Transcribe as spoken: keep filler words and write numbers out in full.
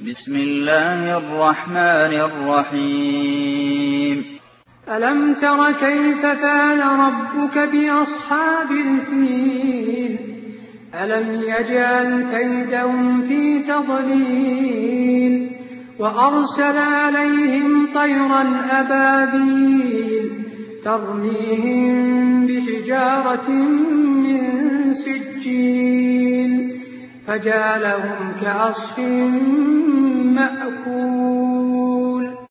بسم الله الرحمن الرحيم. ألم تر كيف فعل ربك بأصحاب الفيل ألم يجعل كيدهم في تضليل وأرسل عليهم طيرا أبابيل ترميهم بحجارة من سجيل فجعلهم كعصف مأكول.